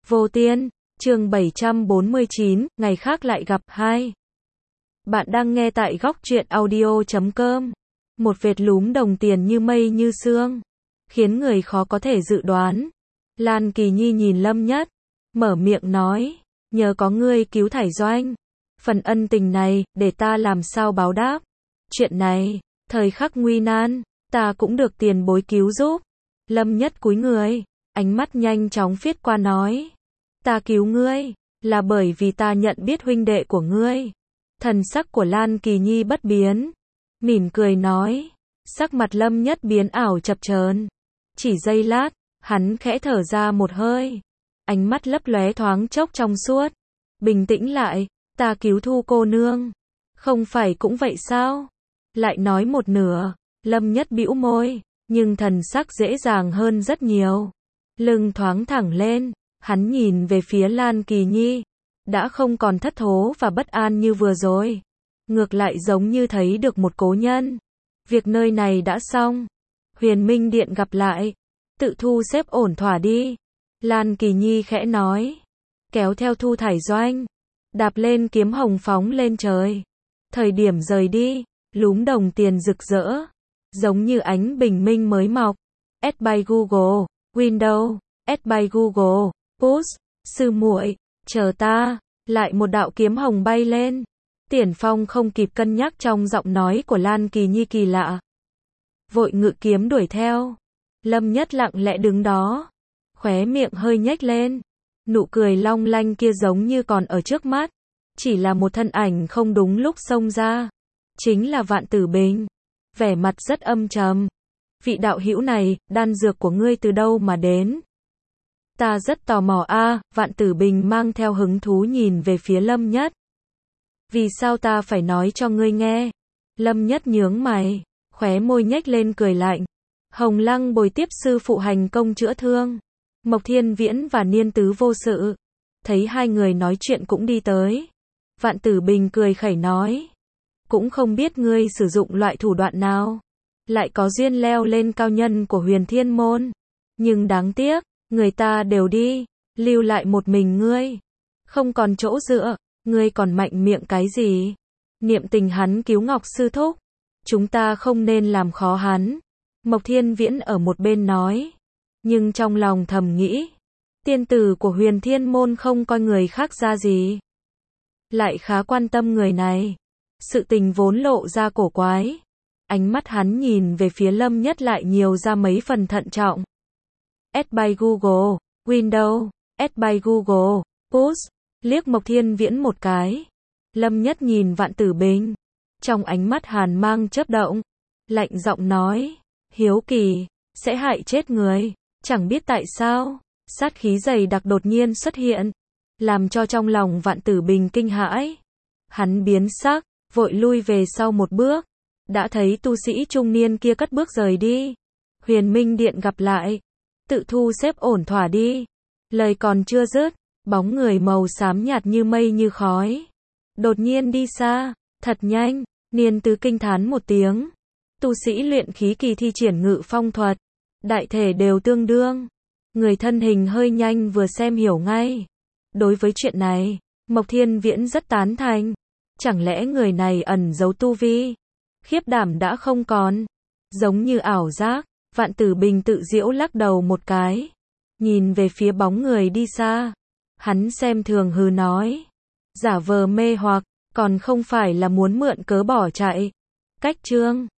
Vô Tiên, chương 749, ngày khác lại gặp 2. Bạn đang nghe tại góc truyện audio.com. Một vệt lúm đồng tiền như mây như sương, khiến người khó có thể dự đoán. Lan Kỳ Nhi nhìn Lâm Nhất, mở miệng nói, nhờ có ngươi cứu Thải Doanh. Phần ân tình này, để ta làm sao báo đáp. Chuyện này, thời khắc nguy nan, ta cũng được tiền bối cứu giúp. Lâm Nhất cúi người, ánh mắt nhanh chóng phiết qua nói, ta cứu ngươi, là bởi vì ta nhận biết huynh đệ của ngươi. Thần sắc của Lan Kỳ Nhi bất biến, mỉm cười nói, sắc mặt Lâm Nhất biến ảo chập chờn. Chỉ giây lát, hắn khẽ thở ra một hơi, ánh mắt lấp lóe thoáng chốc trong suốt, bình tĩnh lại, ta cứu Thu cô nương, không phải cũng vậy sao? Lại nói một nửa, Lâm Nhất bĩu môi, nhưng thần sắc dễ dàng hơn rất nhiều. Lưng thoáng thẳng lên, hắn nhìn về phía Lan Kỳ Nhi, đã không còn thất thố và bất an như vừa rồi. Ngược lại giống như thấy được một cố nhân. Việc nơi này đã xong. Huyền Minh Điện gặp lại. Tự thu xếp ổn thỏa đi. Lan Kỳ Nhi khẽ nói. Kéo theo Thu Thải Doanh. Đạp lên kiếm hồng phóng lên trời. Thời điểm rời đi, lúm đồng tiền rực rỡ. Giống như ánh bình minh mới mọc. Add by Google, Windows, add by Google, Push, sư muội, chờ ta. Lại một đạo kiếm hồng bay lên. Tiền Phong không kịp cân nhắc trong giọng nói của Lan Kỳ Nhi kỳ lạ. Vội ngự kiếm đuổi theo. Lâm Nhất lặng lẽ đứng đó. Khóe miệng hơi nhếch lên. Nụ cười long lanh kia giống như còn ở trước mắt. Chỉ là một thân ảnh không đúng lúc xông ra. Chính là Vạn Tử Bình. Vẻ mặt rất âm trầm. Vị đạo hữu này, đan dược của ngươi từ đâu mà đến? Ta rất tò mò a. Vạn Tử Bình mang theo hứng thú nhìn về phía Lâm Nhất. Vì sao ta phải nói cho ngươi nghe? Lâm Nhất nhướng mày, khóe môi nhếch lên cười lạnh. Hồng Lăng bồi tiếp sư phụ hành công chữa thương. Mộc Thiên Viễn và Niên Tứ vô sự. Thấy hai người nói chuyện cũng đi tới. Vạn Tử Bình cười khẩy nói. Cũng không biết ngươi sử dụng loại thủ đoạn nào. Lại có duyên leo lên cao nhân của Huyền Thiên Môn. Nhưng đáng tiếc, người ta đều đi, lưu lại một mình ngươi. Không còn chỗ dựa, ngươi còn mạnh miệng cái gì? Niệm tình hắn cứu Ngọc sư thúc. Chúng ta không nên làm khó hắn. Mộc Thiên Viễn ở một bên nói. Nhưng trong lòng thầm nghĩ. Tiên tử của Huyền Thiên Môn không coi người khác ra gì. Lại khá quan tâm người này. Sự tình vốn lộ ra cổ quái. Ánh mắt hắn nhìn về phía Lâm Nhất lại nhiều ra mấy phần thận trọng. Add by Google, Windows, add by Google, Push, liếc Mộc Thiên Viễn một cái. Lâm Nhất nhìn Vạn Tử Bình. Trong ánh mắt hàn mang chớp động. Lạnh giọng nói, hiếu kỳ, sẽ hại chết người. Chẳng biết tại sao, sát khí dày đặc đột nhiên xuất hiện. Làm cho trong lòng Vạn Tử Bình kinh hãi. Hắn biến sắc, vội lui về sau một bước. Đã thấy tu sĩ trung niên kia cất bước rời đi. Huyền Minh Điện gặp lại. Tự thu xếp ổn thỏa đi. Lời còn chưa dứt, bóng người màu xám nhạt như mây như khói. Đột nhiên đi xa, thật nhanh, Niên Tứ kinh thán một tiếng. Tu sĩ luyện khí kỳ thi triển ngự phong thuật. Đại thể đều tương đương. Người thân hình hơi nhanh vừa xem hiểu ngay. Đối với chuyện này, Mộc Thiên Viễn rất tán thành. Chẳng lẽ người này ẩn giấu tu vi? Khiếp đảm đã không còn. Giống như ảo giác, Vạn Tử Bình tự giễu lắc đầu một cái. Nhìn về phía bóng người đi xa. Hắn xem thường hừ nói. Giả vờ mê hoặc, còn không phải là muốn mượn cớ bỏ chạy. Cách chương